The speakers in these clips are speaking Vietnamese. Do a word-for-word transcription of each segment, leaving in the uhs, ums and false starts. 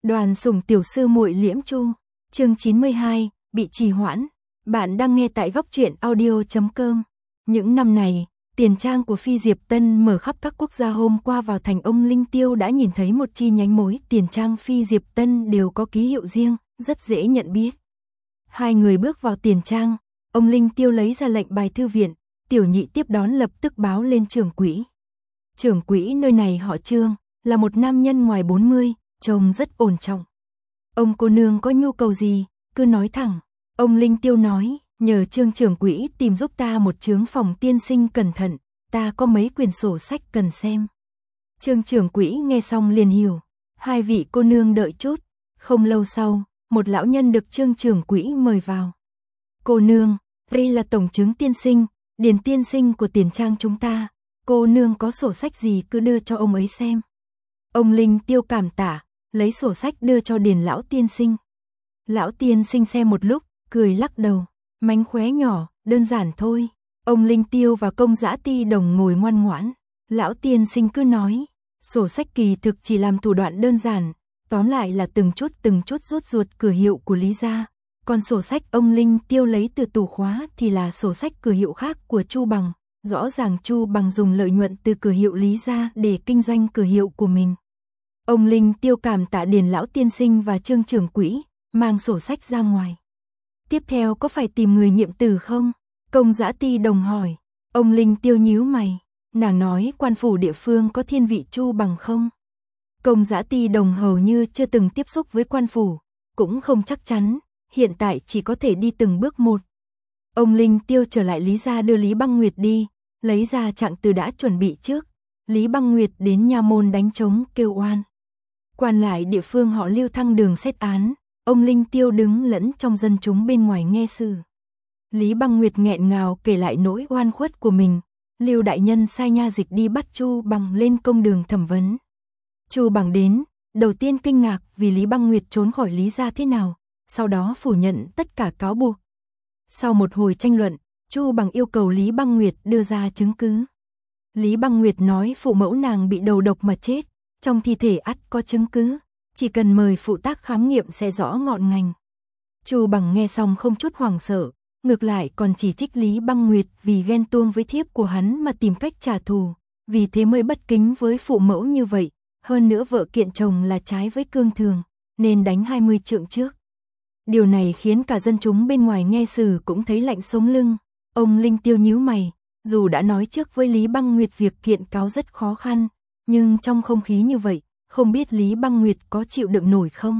Đoàn Sủng tiểu sư muội Liễm Chu, chương chín mươi hai, bị trì hoãn. Bạn đang nghe tại góc truyện audio chấm com. Những năm này, tiền trang của Phi Diệp Tân mở khắp các quốc gia. Hôm qua vào thành, ông Linh Tiêu đã nhìn thấy một chi nhánh mỗi tiền trang Phi Diệp Tân đều có ký hiệu riêng, rất dễ nhận biết. Hai người bước vào tiền trang, ông Linh Tiêu lấy ra lệnh bài thư viện, Tiểu Nhị tiếp đón lập tức báo lên trưởng quỹ. Trưởng quỹ nơi này họ Trương, là một nam nhân ngoài bốn mươi, trông rất ổn trọng. Ông cô nương có nhu cầu gì, cứ nói thẳng. Ông Linh Tiêu nói, nhờ Trương trưởng quỹ tìm giúp ta một chướng phòng tiên sinh cẩn thận, ta có mấy quyển sổ sách cần xem. Trương trưởng quỹ nghe xong liền hiểu, hai vị cô nương đợi chút. Không lâu sau, một lão nhân được Trương trưởng quỹ mời vào. Cô nương, đây là tổng chướng tiên sinh, điền tiên sinh của tiền trang chúng ta, cô nương có sổ sách gì cứ đưa cho ông ấy xem. Ông Linh Tiêu cảm tạ, lấy sổ sách đưa cho điền lão tiên sinh. Lão tiên sinh xem một lúc, cười lắc đầu, mánh khóe nhỏ, đơn giản thôi. Ông Linh Tiêu và Công Dã Ti Đồng ngồi ngoan ngoãn. Lão tiên sinh cứ nói, sổ sách kỳ thực chỉ làm thủ đoạn đơn giản, tóm lại là từng chút từng chút rút ruột cửa hiệu của Lý gia. Còn sổ sách ông Linh Tiêu lấy từ tủ khóa thì là sổ sách cửa hiệu khác của Chu Bằng. Rõ ràng Chu Bằng dùng lợi nhuận từ cửa hiệu Lý gia để kinh doanh cửa hiệu của mình. Ông Linh Tiêu cảm tạ điền lão tiên sinh và Trương trưởng quỹ, mang sổ sách ra ngoài. Tiếp theo có phải tìm người nghiệm từ không? Công Dã Ti Đồng hỏi. Ông Linh Tiêu nhíu mày, nàng nói quan phủ địa phương có thiên vị Chu Bằng không? Công Dã Ti Đồng hầu như chưa từng tiếp xúc với quan phủ, cũng không chắc chắn, hiện tại chỉ có thể đi từng bước một. Ông Linh Tiêu trở lại Lý gia đưa Lý Băng Nguyệt đi, lấy ra trạng từ đã chuẩn bị trước. Lý Băng Nguyệt đến nha môn đánh trống kêu oan. Quan lại địa phương họ Lưu thăng đường xét án, ông Linh Tiêu đứng lẫn trong dân chúng bên ngoài nghe xử. Lý Băng Nguyệt nghẹn ngào kể lại nỗi oan khuất của mình. Lưu đại nhân sai nha dịch đi bắt Chu Bằng lên công đường thẩm vấn. Chu Bằng đến, đầu tiên kinh ngạc vì Lý Băng Nguyệt trốn khỏi Lý gia thế nào, sau đó phủ nhận tất cả cáo buộc. Sau một hồi tranh luận, Chu Bằng yêu cầu Lý Băng Nguyệt đưa ra chứng cứ. Lý Băng Nguyệt nói phụ mẫu nàng bị đầu độc mà chết, trong thi thể ắt có chứng cứ, chỉ cần mời phụ tác khám nghiệm sẽ rõ ngọn ngành. Chu Bằng nghe xong không chút hoảng sợ, ngược lại còn chỉ trích Lý Băng Nguyệt vì ghen tuông với thiếp của hắn mà tìm cách trả thù, vì thế mới bất kính với phụ mẫu như vậy, hơn nữa vợ kiện chồng là trái với cương thường, nên đánh hai mươi trượng trước. Điều này khiến cả dân chúng bên ngoài nghe xử cũng thấy lạnh sống lưng. Ông Linh Tiêu nhíu mày, dù đã nói trước với Lý Băng Nguyệt việc kiện cáo rất khó khăn, nhưng trong không khí như vậy, không biết Lý Băng Nguyệt có chịu đựng nổi không?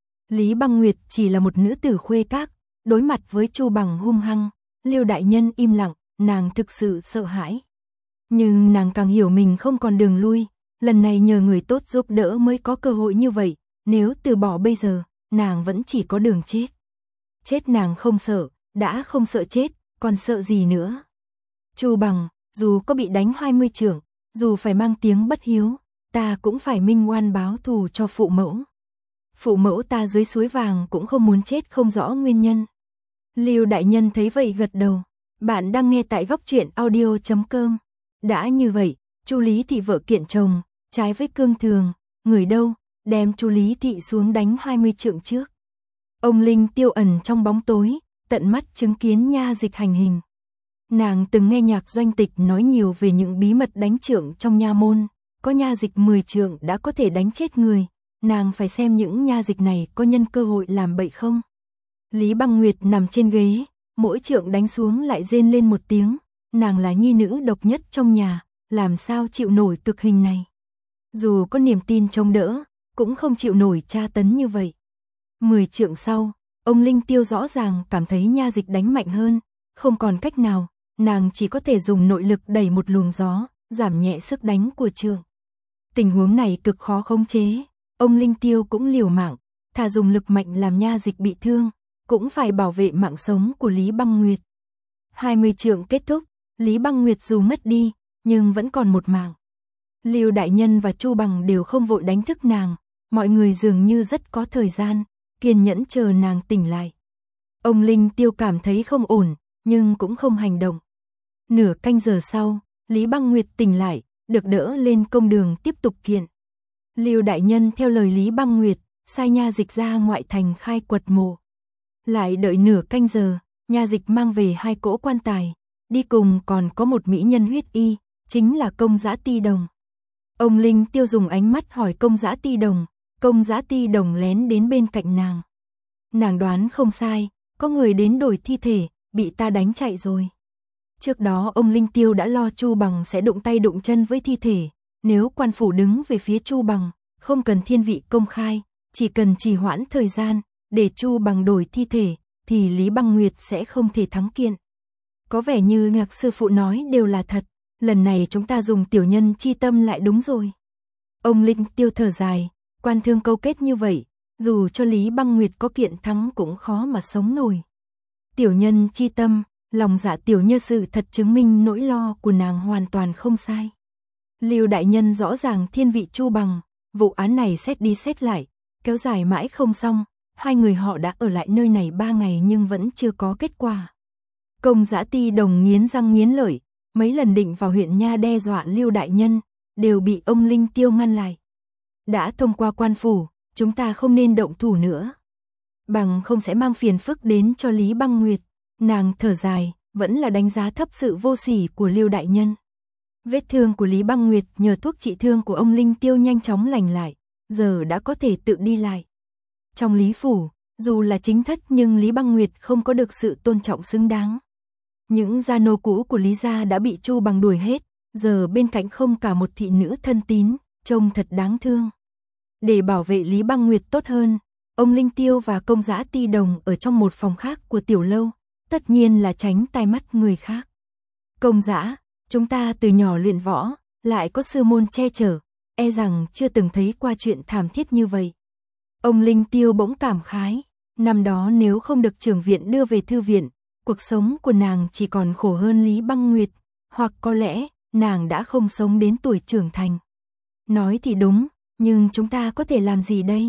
Lý Băng Nguyệt chỉ là một nữ tử khuê các, đối mặt với Chu Bằng hung hăng, Lưu đại nhân im lặng, nàng thực sự sợ hãi. Nhưng nàng càng hiểu mình không còn đường lui, lần này nhờ người tốt giúp đỡ mới có cơ hội như vậy, nếu từ bỏ bây giờ, nàng vẫn chỉ có đường chết. Chết nàng không sợ, đã không sợ chết, còn sợ gì nữa? Chu Bằng, dù có bị đánh hai mươi chưởng, dù phải mang tiếng bất hiếu, ta cũng phải minh oan báo thù cho phụ mẫu. Phụ mẫu ta dưới suối vàng cũng không muốn chết không rõ nguyên nhân. Lưu đại nhân thấy vậy gật đầu. Bạn đang nghe tại góc truyện audio chấm com. Đã như vậy, Chu Lý Thị vợ kiện chồng, trái với cương thường, người đâu, đem Chu Lý Thị xuống đánh hai mươi trượng trước. Ông Linh Tiêu ẩn trong bóng tối, tận mắt chứng kiến nha dịch hành hình. Nàng từng nghe Nhạc Doanh Tịch nói nhiều về những bí mật đánh trượng trong nha môn, có nha dịch mười trượng đã có thể đánh chết người, nàng phải xem những nha dịch này có nhân cơ hội làm bậy không. Lý Băng Nguyệt nằm trên ghế, mỗi trượng đánh xuống lại rên lên một tiếng, nàng là nhi nữ độc nhất trong nhà, làm sao chịu nổi cực hình này. Dù có niềm tin chống đỡ, cũng không chịu nổi tra tấn như vậy. Mười trượng sau, ông Linh Tiêu rõ ràng cảm thấy nha dịch đánh mạnh hơn, không còn cách nào, nàng chỉ có thể dùng nội lực đẩy một luồng gió, giảm nhẹ sức đánh của trượng. Tình huống này cực khó khống chế, ông Linh Tiêu cũng liều mạng, thà dùng lực mạnh làm nha dịch bị thương, cũng phải bảo vệ mạng sống của Lý Băng Nguyệt. hai mươi trượng kết thúc, Lý Băng Nguyệt dù mất đi, nhưng vẫn còn một mạng. Lưu đại nhân và Chu Bằng đều không vội đánh thức nàng, mọi người dường như rất có thời gian, kiên nhẫn chờ nàng tỉnh lại. Ông Linh Tiêu cảm thấy không ổn, nhưng cũng không hành động. Nửa canh giờ sau, Lý Băng Nguyệt tỉnh lại, được đỡ lên công đường tiếp tục kiện. Lưu đại nhân theo lời Lý Băng Nguyệt, sai nha dịch ra ngoại thành khai quật mộ. Lại đợi nửa canh giờ, nha dịch mang về hai cỗ quan tài, đi cùng còn có một mỹ nhân huyết y, chính là Công Giã Ti Đồng. Ông Linh Tiêu dùng ánh mắt hỏi Công Giã Ti Đồng, Công Giã Ti Đồng lén đến bên cạnh nàng. Nàng đoán không sai, có người đến đổi thi thể, bị ta đánh chạy rồi. Trước đó ông Linh Tiêu đã lo Chu Bằng sẽ đụng tay đụng chân với thi thể, nếu quan phủ đứng về phía Chu Bằng, không cần thiên vị công khai, chỉ cần trì hoãn thời gian, để Chu Bằng đổi thi thể, thì Lý Băng Nguyệt sẽ không thể thắng kiện. Có vẻ như Ngạc sư phụ nói đều là thật, lần này chúng ta dùng tiểu nhân chi tâm lại đúng rồi. Ông Linh Tiêu thở dài, quan thương câu kết như vậy, dù cho Lý Băng Nguyệt có kiện thắng cũng khó mà sống nổi. Tiểu nhân chi tâm, lòng dạ tiểu nhân sự thật chứng minh nỗi lo của nàng hoàn toàn không sai. Lưu đại nhân rõ ràng thiên vị Chu Bằng, vụ án này xét đi xét lại, kéo dài mãi không xong, hai người họ đã ở lại nơi này ba ngày nhưng vẫn chưa có kết quả. Công Giã Ti Đồng nghiến răng nghiến lợi, mấy lần định vào huyện nha đe dọa Lưu đại nhân, đều bị ông Linh Tiêu ngăn lại. Đã thông qua quan phủ, chúng ta không nên động thủ nữa. Bằng không sẽ mang phiền phức đến cho Lý Băng Nguyệt. Nàng thở dài, vẫn là đánh giá thấp sự vô sỉ của Lưu đại nhân. Vết thương của Lý Băng Nguyệt nhờ thuốc trị thương của ông Linh Tiêu nhanh chóng lành lại, giờ đã có thể tự đi lại. Trong Lý phủ, dù là chính thất nhưng Lý Băng Nguyệt không có được sự tôn trọng xứng đáng. Những gia nô cũ của Lý gia đã bị Chu Bằng đuổi hết, giờ bên cạnh không cả một thị nữ thân tín, trông thật đáng thương. Để bảo vệ Lý Băng Nguyệt tốt hơn, ông Linh Tiêu và Công Giã Ti Đồng ở trong một phòng khác của tiểu lâu, tất nhiên là tránh tai mắt người khác. Công Giã, chúng ta từ nhỏ luyện võ, lại có sư môn che chở, e rằng chưa từng thấy qua chuyện thảm thiết như vậy. Ông Linh Tiêu bỗng cảm khái, năm đó nếu không được trưởng viện đưa về thư viện, cuộc sống của nàng chỉ còn khổ hơn Lý Băng Nguyệt, hoặc có lẽ nàng đã không sống đến tuổi trưởng thành. Nói thì đúng, nhưng chúng ta có thể làm gì đây?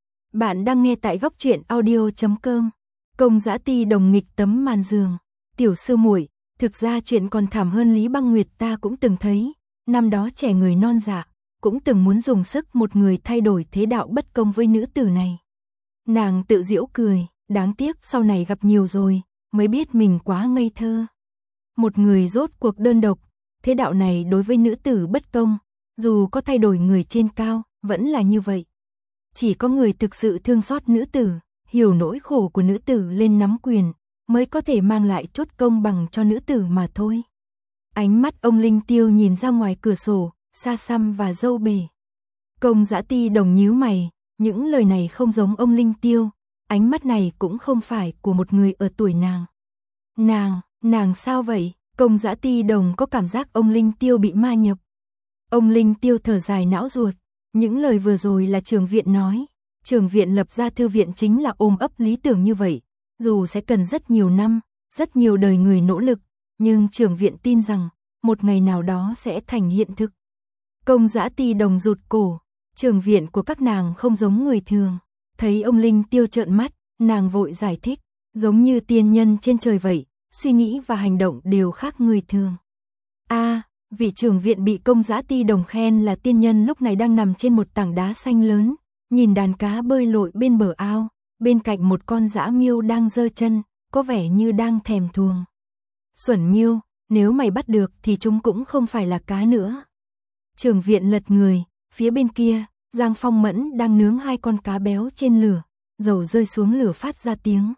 Bạn đang nghe tại góc truyện audio chấm com. Công Giã Ti Đồng nghịch tấm màn giường. Tiểu sư muội, thực ra chuyện còn thảm hơn Lý Băng Nguyệt ta cũng từng thấy. Năm đó trẻ người non dạ, cũng từng muốn dùng sức một người thay đổi thế đạo bất công với nữ tử này. Nàng tự giễu cười, đáng tiếc sau này gặp nhiều rồi, mới biết mình quá ngây thơ. Một người rốt cuộc đơn độc, thế đạo này đối với nữ tử bất công, dù có thay đổi người trên cao, vẫn là như vậy. Chỉ có người thực sự thương xót nữ tử, hiểu nỗi khổ của nữ tử lên nắm quyền, mới có thể mang lại chút công bằng cho nữ tử mà thôi. Ánh mắt ông Linh Tiêu nhìn ra ngoài cửa sổ, xa xăm và dâu bể. Công Giã Ti Đồng nhíu mày, những lời này không giống ông Linh Tiêu, ánh mắt này cũng không phải của một người ở tuổi nàng. Nàng, nàng sao vậy? Công Giã Ti Đồng có cảm giác ông Linh Tiêu bị ma nhập. Ông Linh Tiêu thở dài não ruột, những lời vừa rồi là trưởng viện nói. Trưởng viện lập ra thư viện chính là ôm ấp lý tưởng như vậy, dù sẽ cần rất nhiều năm, rất nhiều đời người nỗ lực, nhưng trưởng viện tin rằng, một ngày nào đó sẽ thành hiện thực. Công Giã Ti Đồng rụt cổ, trưởng viện của các nàng không giống người thường. Thấy ông Linh Tiêu trợn mắt, nàng vội giải thích, giống như tiên nhân trên trời vậy, suy nghĩ và hành động đều khác người thường. A, à, vị trưởng viện bị Công Giã Ti Đồng khen là tiên nhân lúc này đang nằm trên một tảng đá xanh lớn, nhìn đàn cá bơi lội bên bờ ao, bên cạnh một con dã miêu đang giơ chân, có vẻ như đang thèm thuồng. Xuẩn miêu, nếu mày bắt được thì chúng cũng không phải là cá nữa. Trưởng viện lật người, phía bên kia, Giang Phong Mẫn đang nướng hai con cá béo trên lửa, dầu rơi xuống lửa phát ra tiếng.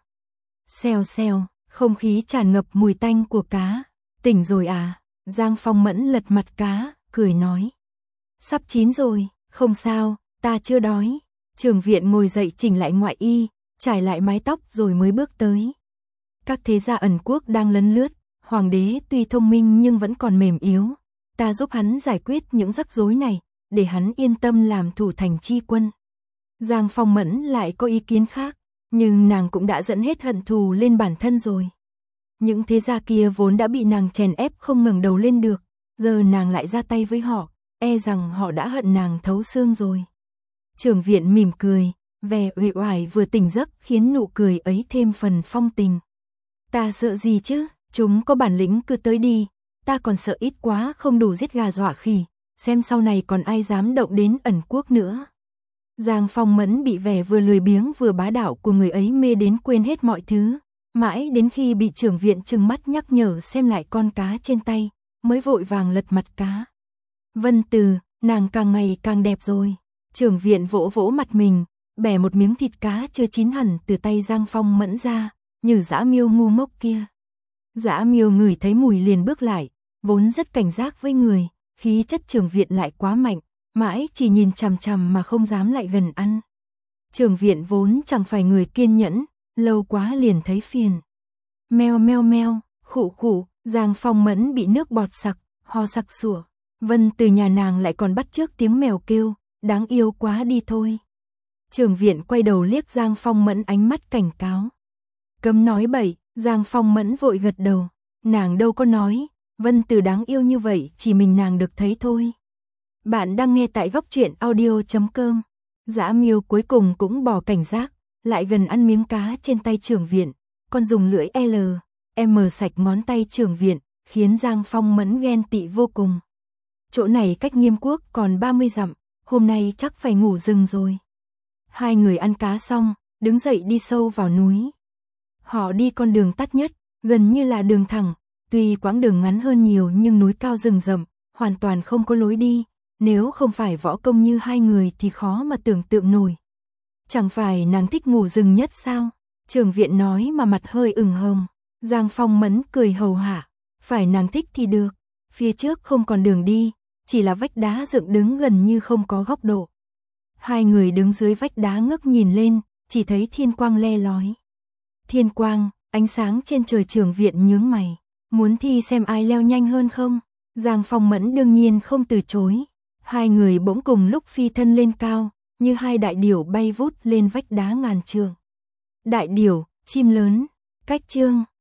Xèo xèo, không khí tràn ngập mùi tanh của cá. Tỉnh rồi à? Giang Phong Mẫn lật mặt cá, cười nói. Sắp chín rồi, không sao, ta chưa đói. Trưởng viện ngồi dậy chỉnh lại ngoại y, trải lại mái tóc rồi mới bước tới. Các thế gia ẩn quốc đang lấn lướt, hoàng đế tuy thông minh nhưng vẫn còn mềm yếu. Ta giúp hắn giải quyết những rắc rối này, để hắn yên tâm làm thủ thành chi quân. Giang Phong Mẫn lại có ý kiến khác, nhưng nàng cũng đã dẫn hết hận thù lên bản thân rồi. Những thế gia kia vốn đã bị nàng chèn ép không ngẩng đầu lên được, giờ nàng lại ra tay với họ, e rằng họ đã hận nàng thấu xương rồi. Trưởng viện mỉm cười, vẻ uể oải vừa tỉnh giấc khiến nụ cười ấy thêm phần phong tình. Ta sợ gì chứ, chúng có bản lĩnh cứ tới đi, ta còn sợ ít quá không đủ giết gà dọa khỉ, xem sau này còn ai dám động đến ẩn quốc nữa. Giang Phong Mẫn bị vẻ vừa lười biếng vừa bá đạo của người ấy mê đến quên hết mọi thứ, mãi đến khi bị trưởng viện trừng mắt nhắc nhở xem lại con cá trên tay, mới vội vàng lật mặt cá. Vân Từ, nàng càng ngày càng đẹp rồi. Trưởng viện vỗ vỗ mặt mình, bẻ một miếng thịt cá chưa chín hẳn từ tay Giang Phong Mẫn ra, như dã miêu ngu ngốc kia. Dã miêu ngửi thấy mùi liền bước lại, vốn rất cảnh giác với người, khí chất trưởng viện lại quá mạnh, mãi chỉ nhìn chằm chằm mà không dám lại gần ăn. Trưởng viện vốn chẳng phải người kiên nhẫn, lâu quá liền thấy phiền. Meo meo meo, khụ khụ, Giang Phong Mẫn bị nước bọt sặc, ho sặc sủa. Vân Từ nhà nàng lại còn bắt chước tiếng mèo kêu, đáng yêu quá đi thôi. Trưởng viện quay đầu liếc Giang Phong Mẫn ánh mắt cảnh cáo. Cấm nói bậy, Giang Phong Mẫn vội gật đầu. Nàng đâu có nói, Vân Từ đáng yêu như vậy chỉ mình nàng được thấy thôi. Bạn đang nghe tại góc truyện audio chấm com. Dã miêu cuối cùng cũng bỏ cảnh giác, lại gần ăn miếng cá trên tay trưởng viện, còn dùng lưỡi L, M sạch ngón tay trưởng viện, khiến Giang Phong Mẫn ghen tị vô cùng. Chỗ này cách Nghiêm Quốc còn ba mươi dặm, hôm nay chắc phải ngủ rừng rồi. Hai người ăn cá xong, đứng dậy đi sâu vào núi. Họ đi con đường tắt nhất, gần như là đường thẳng, tuy quãng đường ngắn hơn nhiều nhưng núi cao rừng rậm, hoàn toàn không có lối đi, nếu không phải võ công như hai người thì khó mà tưởng tượng nổi. Chẳng phải nàng thích ngủ rừng nhất sao? Trưởng viện nói mà mặt hơi ửng hồng. Giang Phong Mẫn cười hầu hả, phải nàng thích thì được, phía trước không còn đường đi, chỉ là vách đá dựng đứng gần như không có góc độ. Hai người đứng dưới vách đá ngước nhìn lên, chỉ thấy thiên quang le lói. Thiên quang, ánh sáng trên trời. Trưởng viện nhướng mày, muốn thi xem ai leo nhanh hơn không? Giang Phong Mẫn đương nhiên không từ chối. Hai người bỗng cùng lúc phi thân lên cao, như hai đại điểu bay vút lên vách đá ngàn trượng. Đại điểu, chim lớn, cách chương